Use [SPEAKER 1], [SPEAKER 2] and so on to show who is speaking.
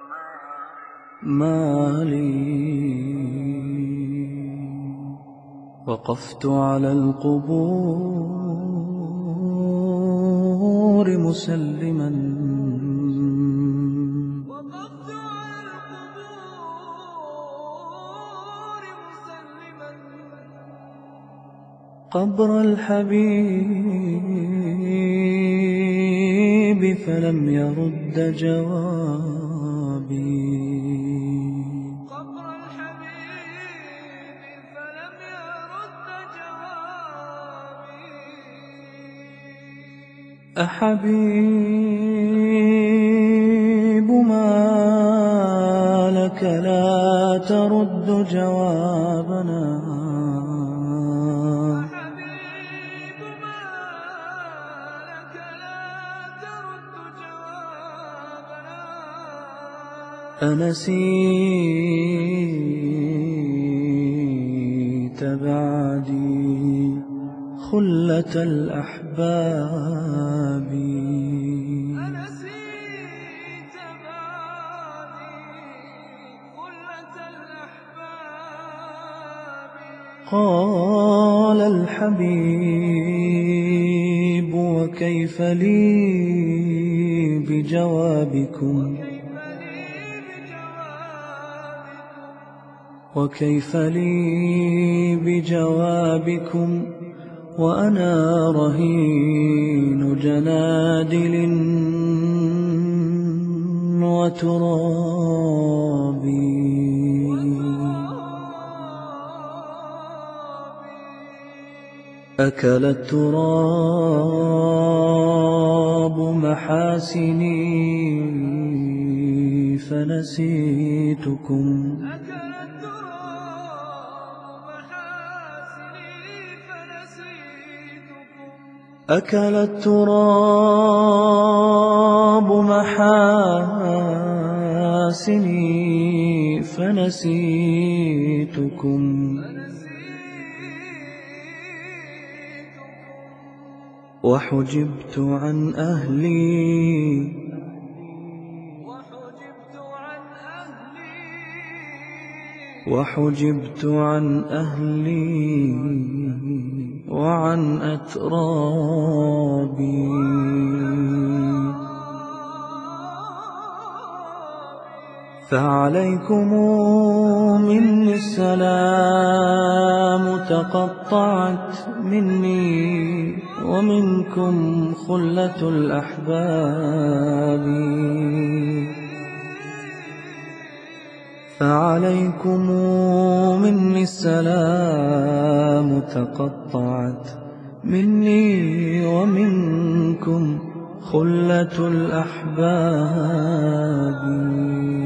[SPEAKER 1] مالي. وقفت على القبور مسلما قبر الحبيب فلم يرد جوابي. أحبيب ما لك لا ترد جوابنا؟ أنسيت بعدي خلة الأحباب؟ قال الحبيب وكيف لي بجوابكم؟ وكيف لي بجوابكم وأنا رهين جنادل وتراب؟ أكل التراب محاسني فنسيتكم. أكل التراب محاسني فنسيتكم. وحجبت عن أهلي وحجبت عن أهلي وعن أترابي. فعليكم مني السلام تقطعت مني ومنكم خلة الأحباب. فعليكم مني السلام تقطعت مني ومنكم خلة الأحباب.